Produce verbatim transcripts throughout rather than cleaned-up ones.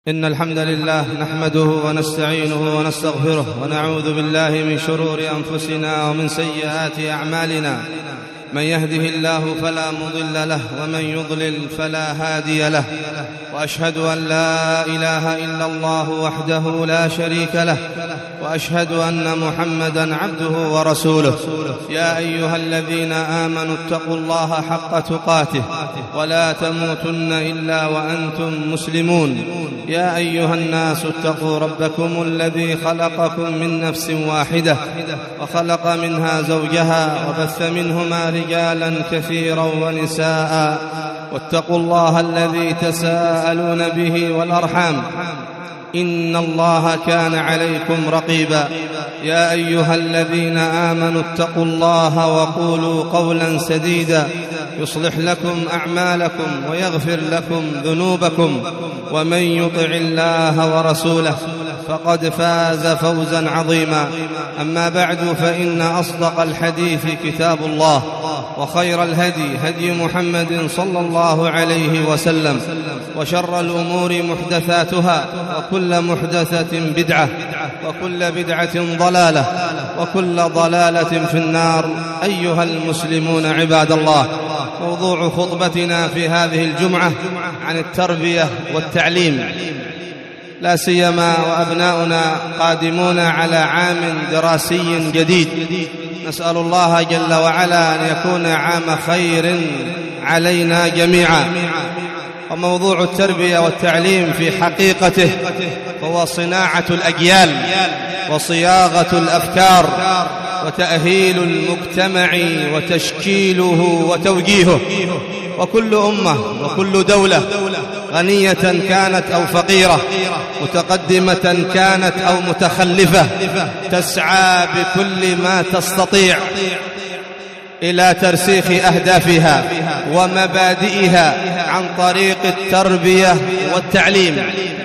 إن الحمد لله نحمده ونستعينه ونستغفره ونعوذ بالله من شرور أنفسنا ومن سيئات أعمالنا. من يهده الله فلا مضل له ومن يضلل فلا هادي له، وأشهد أن لا إله إلا الله وحده لا شريك له، وأشهد أن محمدًا عبده ورسوله. يا أيها الذين آمنوا اتقوا الله حق تقاته ولا تموتن إلا وأنتم مسلمون. يا أيها الناس اتقوا ربكم الذي خلقكم من نفس واحدة وخلق منها زوجها وبث منهما رجالا كثيرا ونساء، واتقوا الله الذي تساءلون به والأرحام، إن الله كان عليكم رقيبا. يا أيها الذين آمنوا اتقوا الله وقولوا قولا سديدا يصلح لكم أعمالكم ويغفر لكم ذنوبكم، ومن يطع الله ورسوله فقد فاز فوزا عظيما. أما بعد، فإن أصدق الحديث كتاب الله، وخير الهدي هدي محمد صلى الله عليه وسلم، وشر الأمور محدثاتها، وكل محدثة بدعة، وكل بدعة ضلالة، وكل ضلالة في النار. أيها المسلمون عباد الله، موضوع خطبتنا في هذه الجمعة عن التربية والتعليم، لا سيما وأبناؤنا قادمون على عام دراسي جديد. نسأل الله جل وعلا أن يكون عام خير علينا جميعا. وموضوع التربية والتعليم في حقيقته هو صناعة الأجيال وصياغة الأفكار وتأهيل المجتمع وتشكيله وتوجيهه. وكل أمة وكل دولة، غنية كانت أو فقيرة، متقدمة كانت أو متخلفة، تسعى بكل ما تستطيع إلى ترسيخ أهدافها ومبادئها عن طريق التربية والتعليم،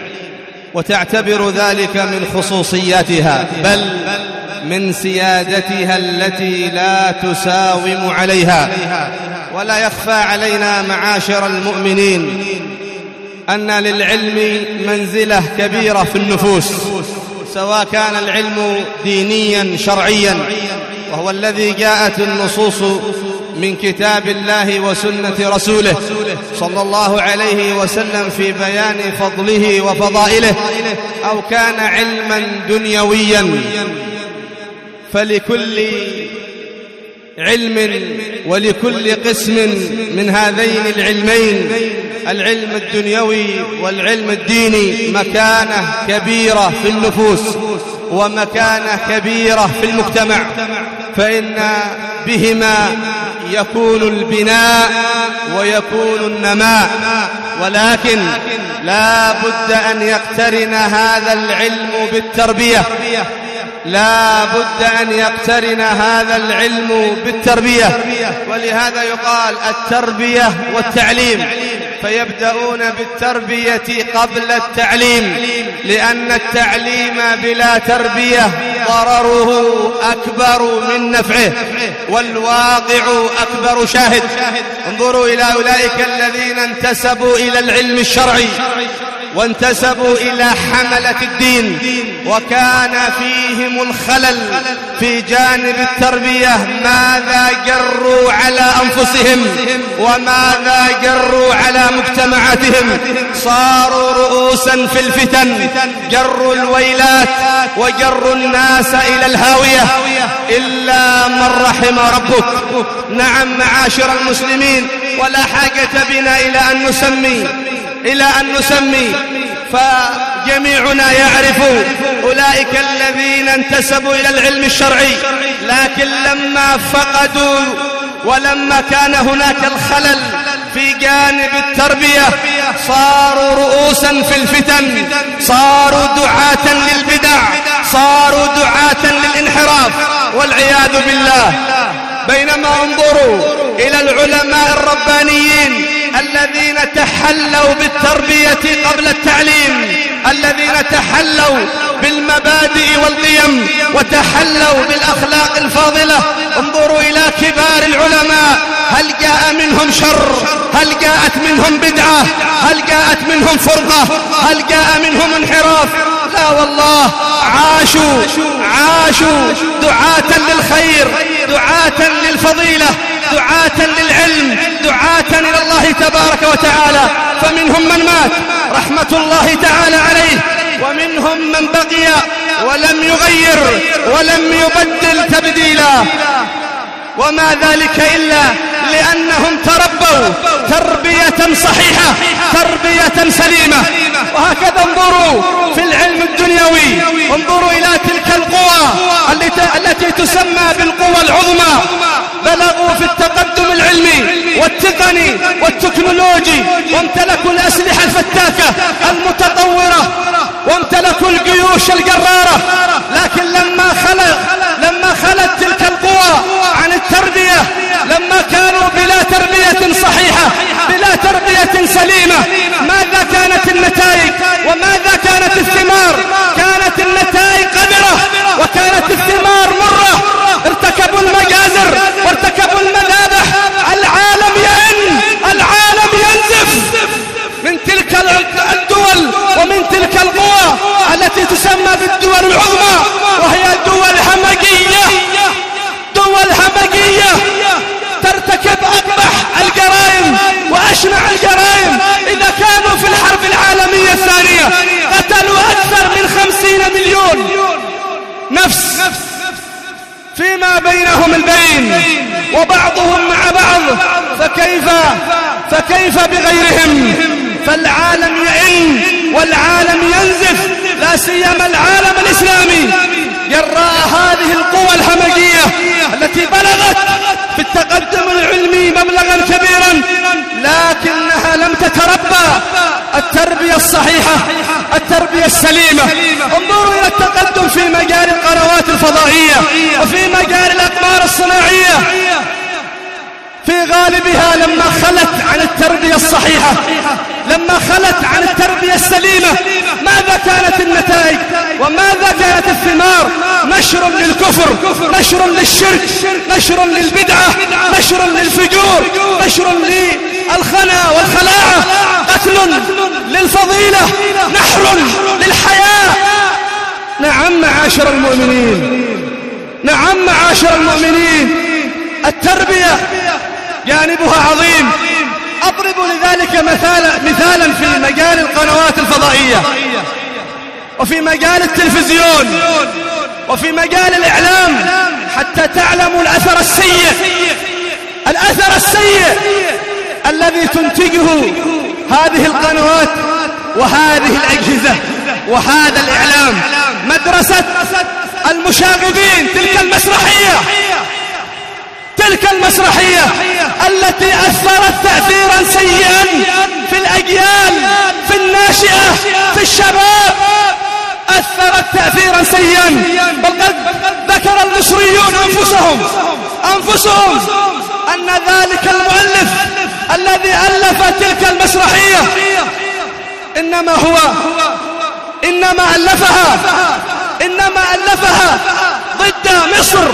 وتعتبر ذلك من خصوصياتها، بل من سيادتها التي لا تساوم عليها. ولا يخفى علينا معاشر المؤمنين أن للعلم منزلة كبيرة في النفوس، سواء كان العلم دينيا شرعيا، وهو الذي جاءت النصوص من كتاب الله وسنة رسوله صلى الله عليه وسلم في بيان فضله وفضائله، أو كان علما دنيويا. فلكل علم ولكل قسم من هذين العلمين، العلم الدنيوي والعلم الديني، مكانة كبيرة في النفوس ومكانة كبيرة في المجتمع، فإن بهما يكون البناء ويكون النماء. ولكن لا بد أن يقترن هذا العلم بالتربية، لا بد أن يقترن هذا العلم بالتربية. ولهذا يقال التربية والتعليم، فيبدأون بالتربية قبل التعليم، لأن التعليم بلا تربية ضرره أكبر من نفعه، والواقع أكبر شاهد. انظروا إلى أولئك الذين انتسبوا إلى العلم الشرعي وانتسبوا إلى حملة الدين، وكان فيهم الخلل في جانب التربية. ماذا جروا على أنفسهم وماذا جروا على مجتمعاتهم؟ صاروا رؤوسا في الفتن، جروا الويلات وجروا الناس إلى الهاوية، إلا من رحم ربك. نعم معاشر المسلمين، ولا حاجة بنا إلى أن نسمي إلى أن نسمي فجميعنا يعرف أولئك الذين انتسبوا إلى العلم الشرعي، لكن لما فقدوا ولما كان هناك الخلل في جانب التربية صاروا رؤوسا في الفتن، صاروا دعاة للبدع، صاروا دعاة للانحراف والعياذ بالله. بينما انظروا إلى العلماء الربانيين الذين تحلوا بالتربية قبل التعليم، الذين تحلوا بالمبادئ والقيم وتحلوا بالأخلاق الفاضلة. انظروا إلى كبار العلماء، هل جاء منهم شر؟ هل جاءت منهم بدعة؟ هل جاءت منهم فرقة؟ هل جاء منهم انحراف؟ لا والله، عاشوا عاشوا دعاة للخير، دعاة للفضيلة، دعاة للعلم، دعاة إلى الله تبارك وتعالى. فمنهم من مات رحمة الله تعالى عليه، ومنهم من بقي ولم يغير ولم يبدل تبديلا. وما ذلك إلا لأنهم تربوا تربية صحيحة، تربية سليمة. وهكذا انظروا في العلم الدنيوي، انظروا إلى تلك القوى التي تسمى بالقوى العظمى، بلغوا في التقدم العلمي والتقني والتكنولوجي، وامتلكوا الأسلحة الفتاكة المتطورة، وامتلكوا الجيوش الجرارة. لكن لما خلت لما خلت تلك القوى عن التربية، لما كانوا بلا تربية صحيحة، بلا تربية سليمة، ماذا كانت النتائج وماذا كانت الثمار؟ كانت النتائج قذرة وكانت الثمار مرة. ارتكبوا المجازر وارتكبوا المذابح. العالم يئن، العالم ينزف من تلك الدول ومن تلك القوى التي تسمى بالدول العظمى، وهي دول همجية، دول همجية ترتكب أقبح الجرائم وأشنع الجرائم. إذا كانوا في الحرب العالمية الثانية قتلوا أكثر من خمسين مليون نفس فيما بينهم البين وبعضهم مع بعض، فكيف فكيف بغيرهم؟ فالعالم يئن والعالم ينزف، لا سيما العالم الإسلامي، جراء هذه القوى الهمجية التي بلغت في التقدم العلمي مبلغا كبيرا، لكنها لم تتربى التربية الصحيحة، التربية السليمة. انظروا إلى التقدم في مجال القنوات الفضائية وفي مجال الأقمار الصناعية، في غالبها لما خلت عن التربية الصحيحة، لما خلت عن التربية السليمة، ماذا كانت النتائج وماذا كانت الثمار؟ نشر للكفر، نشر للشرك، نشر للبدعة، نشر للفجور، نشر للخنا والخلاعة، قتل للفضيلة، نحر للحياة. نعم معاشر المؤمنين، نعم معاشر المؤمنين، التربية جانبها عظيم. أضرب لذلك مثالا مثالا في مجال القنوات الفضائية وفي مجال التلفزيون وفي مجال الإعلام، حتى تعلموا الأثر السيء، الأثر السيء الذي تنتجه هذه القنوات وهذه الأجهزة وهذا الإعلام. مدرسة المشاغبين، تلك المسرحية، تلك المسرحية التي أثرت تأثيرا سيئا في الأجيال، في الناشئة، في الشباب، أثرت تأثيرا سيئا. بل قد ذكر المصريون أنفسهم أنفسهم أن ذلك المؤلف الذي ألف تلك المسرحية إنما هو إنما ألفها إنما ألفها ضد مصر،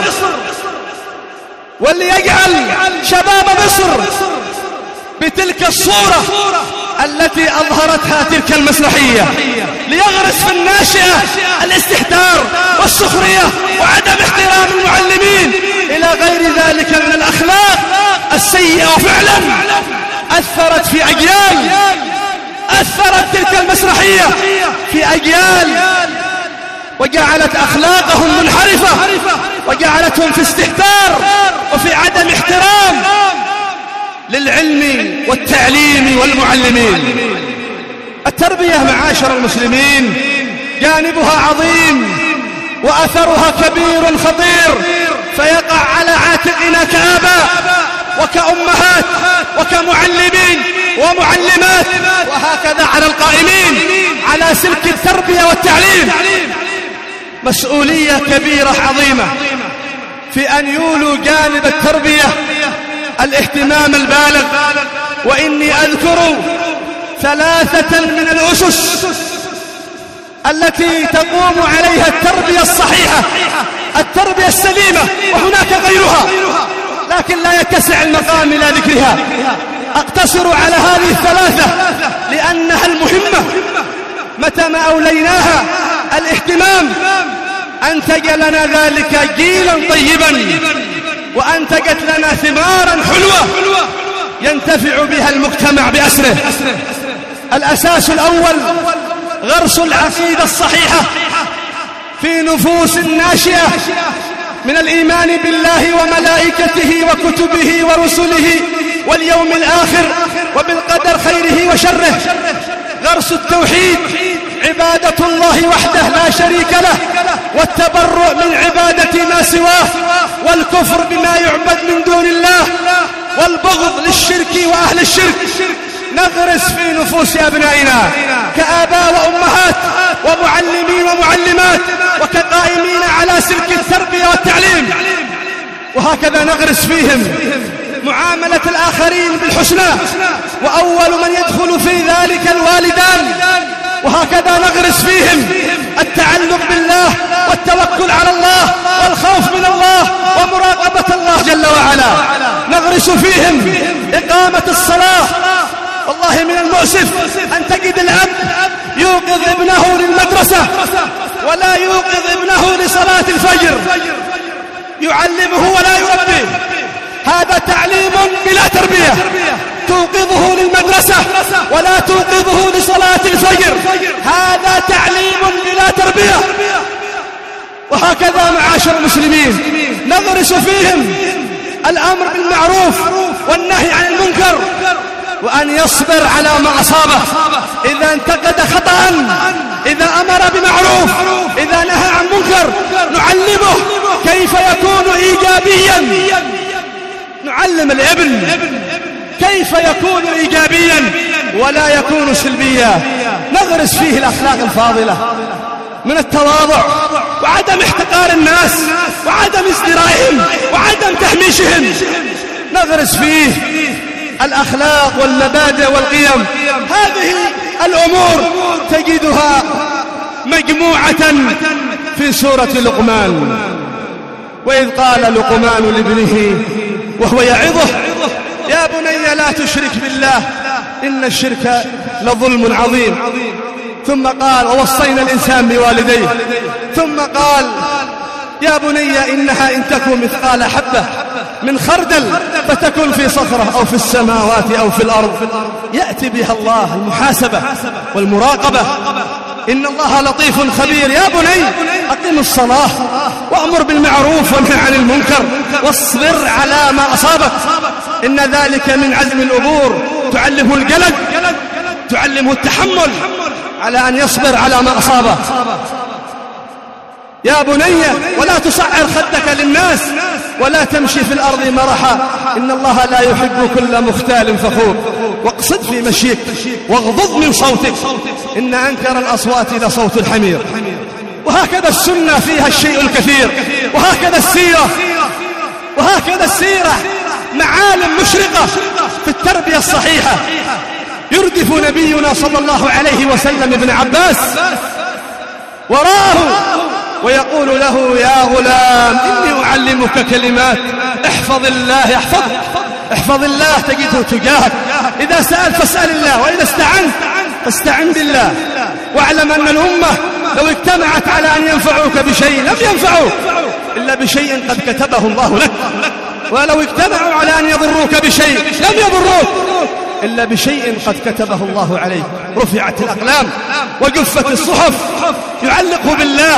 وليجعل شباب مصر بتلك الصورة التي أظهرتها تلك المسرحية، ليغرس في الناشئة الاستهتار والسخرية وعدم احترام المعلمين إلى غير ذلك من الأخلاق السيئة. وفعلا أثرت في أجيال، أثرت تلك المسرحية في أجيال، وجعلت أخلاقهم منحرفة، وجعلتهم في استهتار وفي عدم احترام للعلم والتعليم والمعلمين. التربية معاشر المسلمين جانبها عظيم وأثرها كبير خطير، فيقع على عاتقنا كآباء وكأمهات وكمعلمين ومعلمات، وهكذا على القائمين على سلك التربية والتعليم مسؤولية كبيرة عظيمة في أن يولوا جانب التربية الاهتمام البالغ. وإني أذكر ثلاثة من الأسس التي تقوم عليها التربية الصحيحة، التربية السليمة، وهناك غيرها لكن لا يتسع المقام إلى ذكرها. أقتصر على هذه الثلاثة لأنها المهمة. متى ما أوليناها الاهتمام أنتج لنا ذلك جيلا طيبا، وأنتجت لنا ثمارا حلوة ينتفع بها المجتمع بأسره. الأساس الأول غرس العقيدة الصحيحة في نفوس ناشئة من الإيمان بالله وملائكته وكتبه ورسله واليوم الآخر وبالقدر خيره وشره. غرس التوحيد، عبادة الله وحده لا شريك له، والتبرؤ من عبادة ما سواه، والكفر بما يعبد من دون الله، والبغض للشرك وأهل الشرك. نغرس في نفوس أبنائنا كآباء وأمهات ومعلمين ومعلمات وكقائمين على سلك التربية والتعليم، وهكذا نغرس فيهم معاملة الآخرين بالحسنى، وأول من يدخل في ذلك الوالدان. وهكذا نغرس فيهم التعلق بالله والتوكل على الله والخوف من الله ومراقبة الله جل وعلا. نغرس فيهم إقامة الصلاة. والله من المؤسف أن تجد الأب يوقظ ابنه للمدرسة ولا يوقظ ابنه لصلاة الفجر، يعلمه ولا يربيه. هذا تعليم بلا تربية. توقظه للمدرسة ولا توقظه لصلاة الفجر، هذا تعليم بلا تربية. وهكذا معاشر المسلمين نغرس فيهم الأمر بالمعروف والنهي عن المنكر، وأن يصبر على ما أصابه. إذا انتقد خطأ، إذا أمر بمعروف، إذا نهى عن منكر، نعلمه كيف يكون إيجابيا. نعلم الابن كيف يكون إيجابيا ولا يكون سلبيا. نغرس فيه الأخلاق الفاضلة من التواضع وعدم احتقار الناس وعدم ازدرائهم وعدم تهميشهم. نغرس فيه الأخلاق والمبادئ والقيم. هذه الأمور تجدها مجموعة في سورة لقمان. وإذ قال لقمان لابنه وهو يعظه يا بني لا تشرك بالله إن الشرك لظلم عظيم. ثم قال ووصينا الإنسان بوالديه. ثم قال يا بني إنها إن تكن مثقال حبة من خردل فتكن في صخرة أو في السماوات أو في الأرض يأتي بها الله المحاسبة والمراقبة. إن الله لطيف خبير. يا بني أقم الصلاة وأمر بالمعروف وانهى عن المنكر واصبر على ما أصابك إن ذلك من عزم الأمور. تعلمه الجلد، تعلمه التحمل على أن يصبر على ما أصابه. يا بني ولا تصعر خدك للناس ولا تمشي في الأرض مرحا إن الله لا يحب كل مختال فخور. واقصد في مشيك واغضض من صوتك إن أنكر الأصوات لصوت الحمير. وهكذا السنة فيها الشيء الكثير، وهكذا السيرة وهكذا السيرة معالم مشرقة في التربية الصحيحة. يردف نبينا صلى الله عليه وسلم ابن عباس وراه ويقول له يا غلام إني أعلمك كلمات احفظ الله يحفظك. احفظ الله تجده تجاهك. إذا سألت فاسأل الله وإذا استعنت فاستعن بالله. واعلم أن الأمة لو اجتمعت على أن ينفعوك بشيء لم ينفعوك إلا بشيء قد كتبه الله لك، ولو اجتمعوا على أن يضروك بشيء لم يضروك إلا بشيء قد كتبه الله عليك. رفعت الأقلام وجفت الصحف. يعلق بالله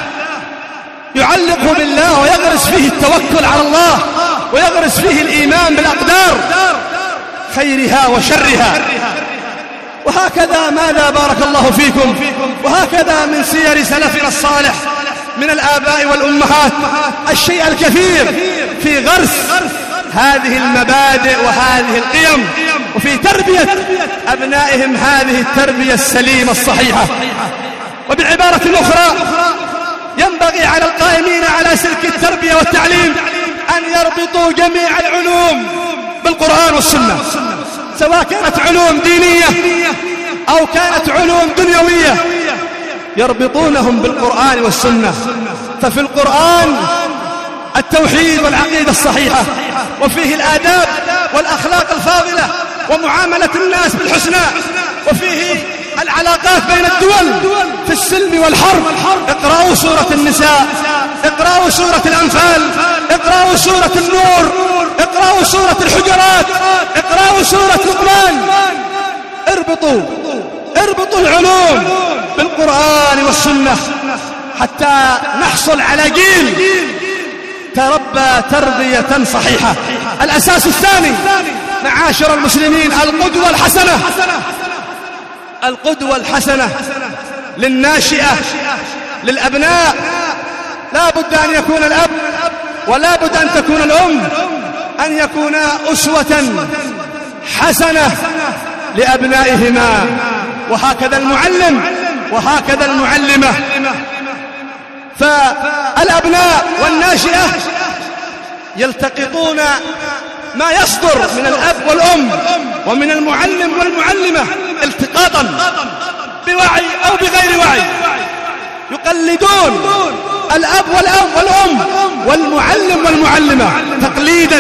يعلق بالله ويغرس فيه التوكل على الله ويغرس فيه الإيمان بالأقدار خيرها وشرها. وهكذا ماذا بارك الله فيكم وهكذا من سير سلفنا الصالح من الآباء والأمهات الشيء الكثير في غرس هذه المبادئ وهذه القيم وفي تربية أبنائهم هذه التربية السليمة الصحيحة. وبعبارة أخرى ينبغي على القائمين على سلك التربية والتعليم أن يربطوا جميع العلوم بالقرآن والسنة، سواء كانت علوم دينية أو كانت علوم دنيوية، يربطونهم بالقرآن والسنة. ففي القرآن التوحيد والعقيدة الصحيحة، وفيه الآداب والأخلاق الفاضلة ومعاملة الناس بالحسنى، وفيه العلاقات بين الدول في السلم والحرب. اقرأوا سورة النساء، اقرأوا سورة الأنفال، اقرأوا سورة النور، اقرأوا سورة الحجرات، اقرأوا سورة لقمان. اربطوا اربطوا العلوم بالقرآن والسنة حتى نحصل على جيل تربى تربية صحيحة. الأساس الثاني معاشر المسلمين القدوة الحسنة. القدوة الحسنة للناشئة للأبناء، لا بد أن يكون الأب ولا بد أن تكون الأم أن يكونا أسوة حسنة لأبنائهما، وهكذا المعلم وهكذا المعلمة. فالأبناء والناشئة يلتقطون ما يصدر من الأب والأم ومن المعلم والمعلمة التقاطا بوعي أو بغير وعي، يقلدون الأب والأم والأم والمعلم والمعلمة تقليدا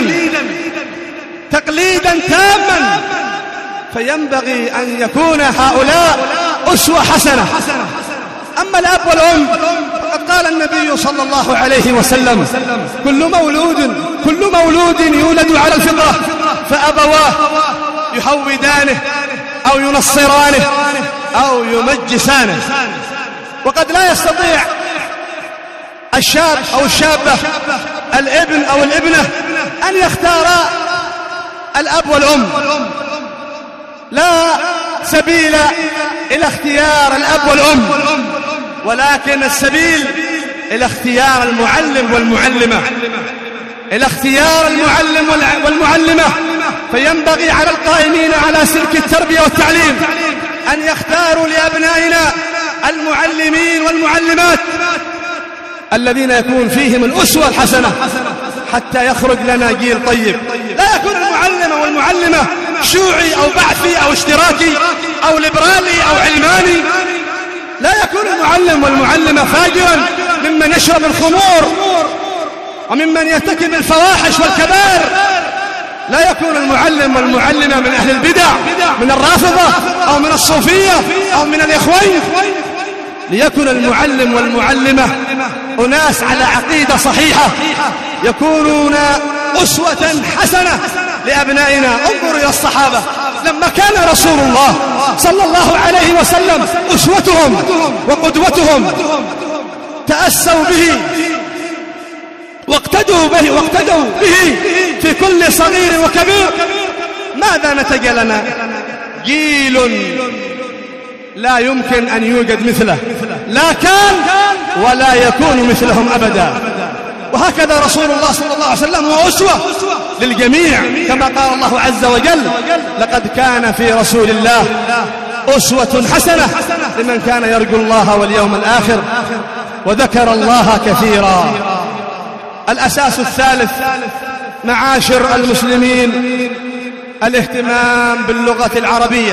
تقليدا تاما. فينبغي أن يكون هؤلاء أسوة حسنة. أما الأب والأم فقد قال النبي صلى الله عليه وسلم: كل مولود كل مولود يولد على الفطرة فأبواه يهودانه أو ينصرانه أو يمجسانه. وقد لا يستطيع الشاب أو الشابة الابن أو الابنة أن يختار الأب والأم، لا سبيل إلى اختيار الأب والأم، ولكن السبيل إلى اختيار المعلم والمعلمة، إلى اختيار المعلم والمعلمة. فينبغي على القائمين على سلك التربية والتعليم أن يختاروا لأبنائنا المعلمين والمعلمات الذين يكون فيهم الأسوة الحسنة حتى يخرج لنا جيل طيب. لا يكون المعلم والمعلمة شيوعي أو بعثي أو اشتراكي أو ليبرالي أو علماني. لا يكون المعلم والمعلمة فاجرا ممن يشرب الخمور وممن يرتكب الفواحش والكبائر. لا يكون المعلم والمعلمة من أهل البدع، من الرافضة أو من الصوفية أو من الإخوان. ليكون المعلم والمعلمة أناس على عقيدة صحيحة، يكونون أسوة حسنة لأبنائنا. انظروا إلى الصحابة لما كان رسول الله صلى الله عليه وسلم أسوتهم وقدوتهم، تأسوا به واقتدوا به واقتدوا به في كل صغير وكبير. ماذا نتج لنا؟ جيل لا يمكن أن يوجد مثله، لا كان ولا يكون مثلهم أبدا. وهكذا رسول الله صلى الله عليه وسلم هو أسوة للجميع، كما قال الله عز وجل: لقد كان في رسول الله أسوة حسنة لمن كان يرجو الله واليوم الآخر وذكر الله كثيرا. الأساس الثالث معاشر المسلمين الاهتمام باللغة العربية.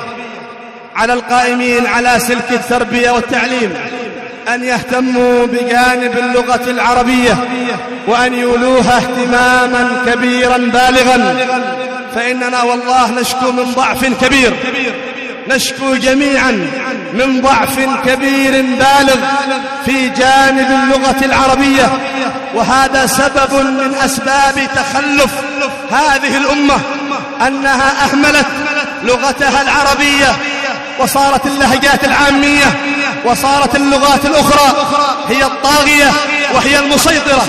على القائمين على سلك التربية والتعليم أن يهتموا بجانب اللغة العربية وأن يولوها اهتماما كبيرا بالغا، فإننا والله نشكو من ضعف كبير، نشكو جميعا من ضعف كبير بالغ في جانب اللغة العربية، وهذا سبب من أسباب تخلف هذه الأمة، أنها أهملت لغتها العربية وصارت اللهجات العامية وصارت اللغات الأخرى هي الطاغية وهي المسيطرة.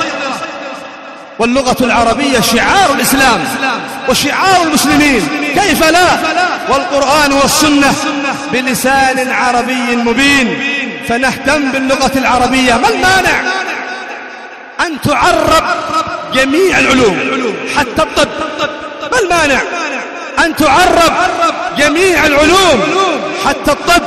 واللغة العربية شعار الإسلام وشعار المسلمين، كيف لا؟ والقرآن والسنة بلسان عربي مبين. فنهتم باللغة العربية. ما المانع أن تعرب جميع العلوم حتى الطب؟ ما المانع أن تعرب جميع العلوم حتى الطب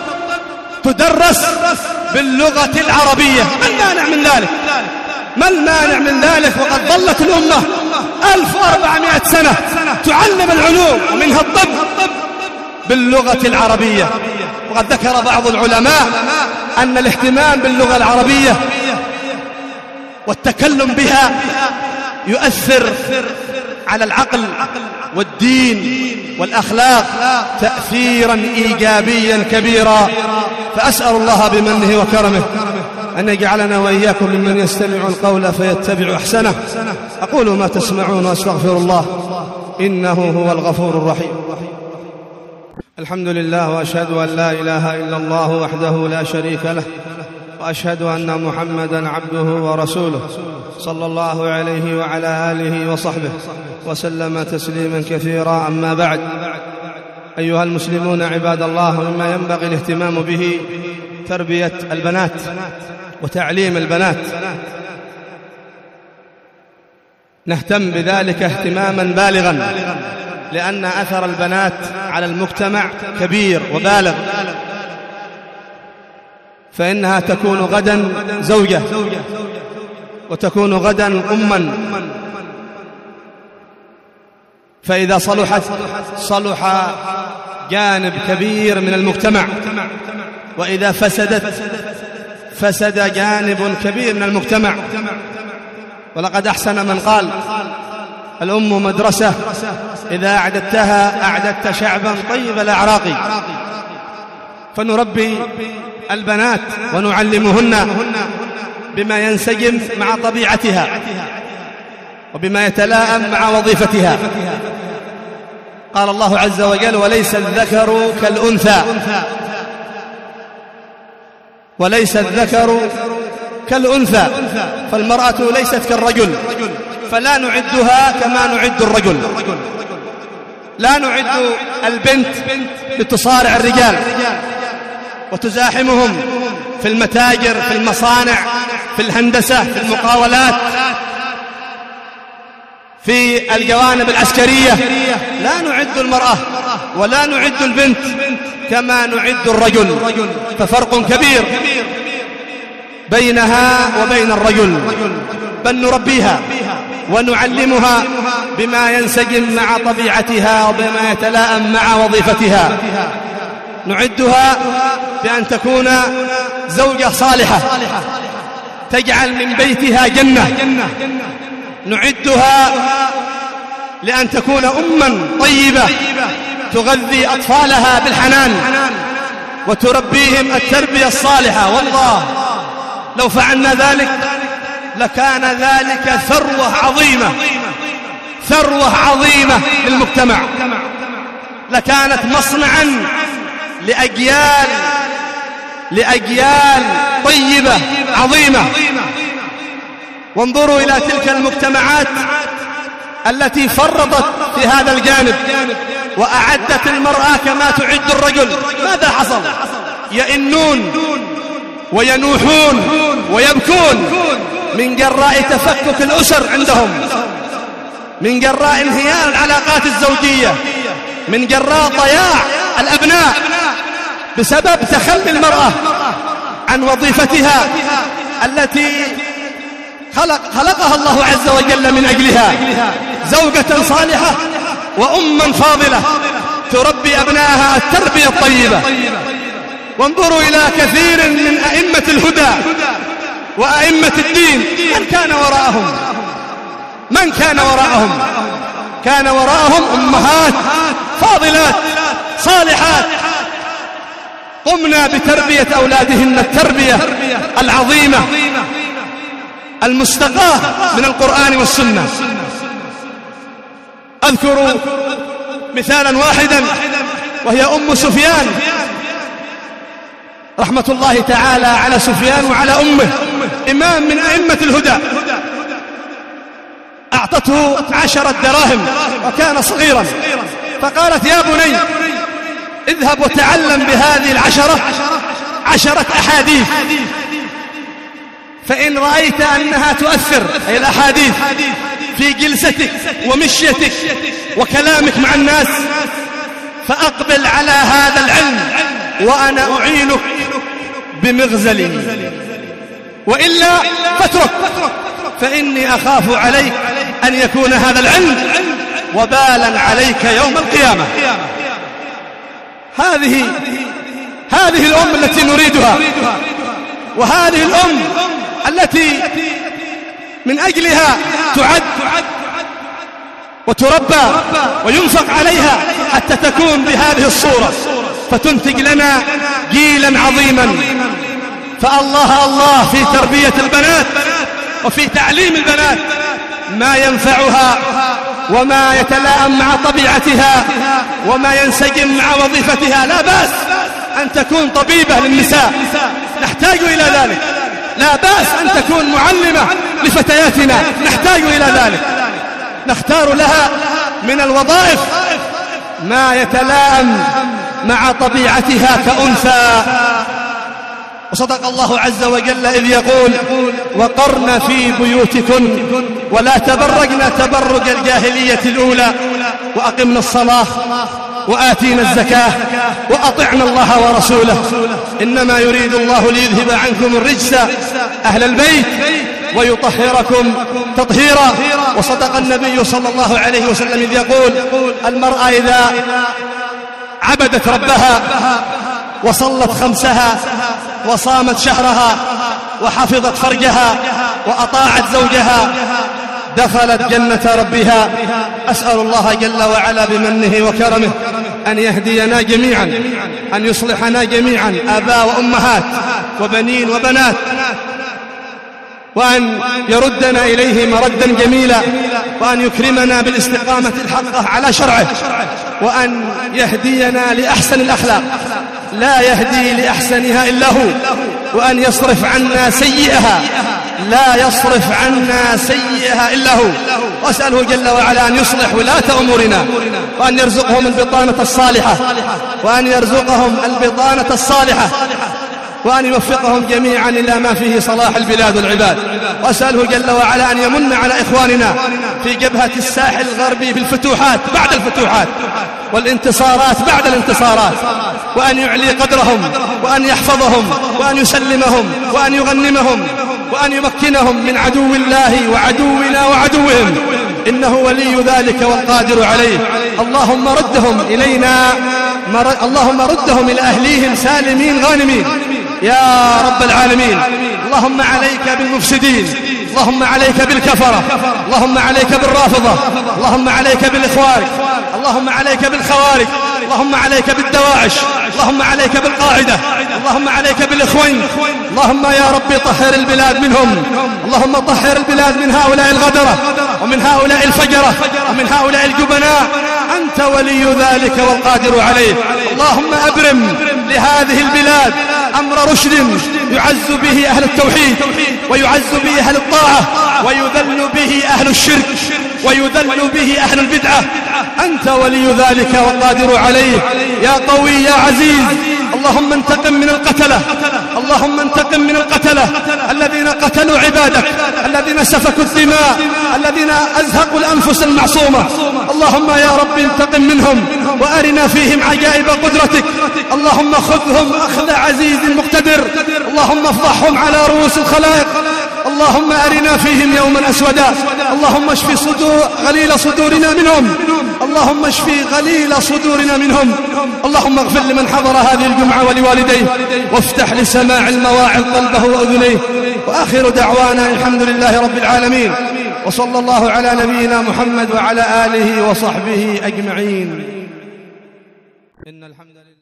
تدرس باللغة العربية؟ ما المانع من ذلك؟ ما المانع من ذلك وقد ظلت الأمة ألف وأربعمائة سنة تعلم العلوم ومنها الطب باللغة العربية؟ وقد ذكر بعض العلماء أن الاهتمام باللغة العربية والتكلم بها يؤثر على العقل والدين والأخلاق تأثيرا إيجابيا كبيرا. فأسأل الله بمنه وكرمه أن يجعلنا وإياكم ممن يستمع القول فيتبع أحسنه. أقول ما تسمعون وأستغفر الله إنه هو الغفور الرحيم. الحمد لله، وأشهد أن لا إله إلا الله وحده لا شريك له، وأشهد أن محمدًا عبده ورسوله صلى الله عليه وعلى آله وصحبه وسلم تسليما كثيرا. أما بعد، أيها المسلمون عباد الله، مما ينبغي الاهتمام به تربية البنات وتعليم البنات. نهتم بذلك اهتماما بالغا، لأن أثر البنات على المجتمع كبير وبالغ، فإنها تكون غدا زوجة، وتكون غدا أما، فإذا صلحت صلح جانب كبير من المجتمع، وإذا فسدت فسد جانب كبير من المجتمع. ولقد أحسن من قال: الأم مدرسة، إذا أعددتها أعددت شعبا طيب الأعراق. فنربي البنات ونعلمهن بما ينسجم مع طبيعتها وبما يتلائم مع وظيفتها. قال الله عز وجل: وليس الذكر كالأنثى، وليس الذكر كالأنثى، فالمرأة ليست كالرجل، فلا نعدها كما نعد الرجل. لا نعد البنت لتصارع الرجال وتزاحمهم في المتاجر، في المصانع، في الهندسة، في المقاولات، في الجوانب العسكرية. لا نعد المرأة ولا نعد البنت كما نعد الرجل، ففرق كبير بينها وبين الرجل. بل نربيها ونعلمها بما ينسجم مع طبيعتها وبما يتلائم مع وظيفتها. نعدها بأن تكون زوجة صالحة تجعل من بيتها جنة. نعدها لأن تكون أما طيبة تغذي أطفالها بالحنان وتربيهم التربية الصالحة. والله لو فعلنا ذلك لكان ذلك ثروة عظيمة، ثروة عظيمة للمجتمع، لكانت مصنعا لأجيال لأجيال طيبة عظيمة. وانظروا إلى تلك المجتمعات التي فرطت في هذا الجانب وأعدت المرأة كما تعد الرجل. ماذا حصل؟ يئنون وينوحون ويبكون من جراء تفكك الأسر عندهم، من جراء انهيار العلاقات الزوجية، من جراء ضياع الأبناء بسبب تخلي المرأة عن وظيفتها التي خلق خلقها الله عز وجل من أجلها، زوجة صالحة وأما فاضلة تربي أبنائها التربية الطيبة. وانظروا إلى كثير من أئمة الهدى وأئمة الدين، من كان وراءهم؟ من كان وراءهم؟ كان وراءهم أمهات فاضلات صالحات قمنا بتربية أولادهن التربية العظيمة المستقاة من القرآن والسنة. أذكر مثالا واحدا وهي أم سفيان، رحمة الله تعالى على سفيان وعلى أمه، إمام من أئمة الهدى. أعطته عشرة دراهم وكان صغيرا، فقالت: يا بني اذهب وتعلم بهذه العشرة عشرة أحاديث، فإن رأيت أنها تؤثر، أي الأحاديث، في جلستك ومشيتك وكلامك مع الناس، فأقبل على هذا العلم وأنا أعينك بمغزلي، وإلا فاترك، فإني أخاف عليك أن يكون هذا العلم وبالا عليك يوم القيامة. هذه هذه الأم التي نريدها، وهذه الأم التي من أجلها تعد وتربى وينفق عليها حتى تكون بهذه الصورة، فتنتج لنا جيلا عظيما. فالله الله في تربية البنات وفي تعليم البنات ما ينفعها وما يتلائم مع طبيعتها وما ينسجم مع وظيفتها. لا بأس أن تكون طبيبة للنساء، نحتاج إلى ذلك. لا بأس أن تكون معلمة لفتياتنا، نحتاج إلى ذلك. نختار لها من الوظائف ما يتلائم مع طبيعتها كأنثى. وصدق الله عز وجل إذ يقول: وقرن في بيوتكن ولا تبرجن تبرج الجاهلية الأولى وأقمنا الصلاة وآتينا الزكاة وأطعنا الله ورسوله إنما يريد الله ليذهب عنكم الرجس أهل البيت ويطهركم تطهيرا. وصدق النبي صلى الله عليه وسلم إذ يقول: المرأة إذا عبدت ربها وصلت خمسها وصامت شهرها وحفظت فرجها وأطاعت زوجها دخلت جنة ربها. أسأل الله جل وعلا بمنه وكرمه أن يهدينا جميعا، أن يصلحنا جميعا آباء وأمهات وبنين وبنات، وأن يردنا إليه مردا جميلا، وأن يكرمنا بالاستقامة الحقة على شرعه، وأن يهدينا لأحسن الأخلاق لا يهدي لأحسنها إلا هو، وأن يصرف عنا سيئها لا يصرف عنا سيئها إلا هو. وأسأله جل وعلا أن يصلح ولاة أمورنا، وأن يرزقهم البطانة الصالحة، وأن يرزقهم البطانة الصالحة، وأن يوفقهم جميعا إلى ما فيه صلاح البلاد والعباد. وأسأله جل وعلا أن يمن على إخواننا في جبهة الساحل الغربي بالفتوحات بعد الفتوحات والانتصارات بعد الانتصارات، وأن يعلي قدرهم، وأن يحفظهم، وأن يسلمهم، وأن يغنمهم، وأن يمكنهم من عدو الله وعدونا وعدوهم، إنه ولي ذلك والقادر عليه. اللهم ردهم إلينا مر... اللهم ردهم إلى أهليهم سالمين غانمين يا رب العالمين. اللهم عليك بالمفسدين، اللهم عليك بالكفرة، اللهم عليك بالرافضة، اللهم عليك بالإخوان، اللهم عليك بالخوارج، اللهم عليك بالدواعش، اللهم عليك بالقاعدة، اللهم عليك بالإخوان. اللهم يا رب طهر البلاد منهم، اللهم طهر البلاد من هؤلاء الغدرة ومن هؤلاء الفجرة ومن هؤلاء الجبناء، أنت ولي ذلك والقادر عليه. اللهم أبرم لهذه البلاد أمر رشد يعز به أهل التوحيد ويعز به أهل الطاعة ويذل به أهل الشرك ويذل به أهل البدعة، أنت ولي ذلك والقادر عليه يا قوي يا عزيز. اللهم انتقم من القتلة، اللهم انتقم من القتلة الذين قتلوا عبادك، الذين سفكوا الدماء، الذين أزهقوا الأنفس المعصومة. اللهم يا رب انتقم منهم وأرنا فيهم عجائب قدرتك. اللهم خذهم أخذ عزيز مقتدر، اللهم افضحهم على رؤوس الخلائق. اللهم أرنا فيهم يوما أسودا. اللهم اشف صدور غليل صدورنا منهم، اللهم اشف غليل صدورنا منهم. اللهم اغفر لمن حضر هذه الجمعة ولوالديه، وافتح لسماع المواعظ قلبه وأذنيه. وآخر دعوانا الحمد لله رب العالمين، وصلى الله على نبينا محمد وعلى آله وصحبه أجمعين. إن الحمد لله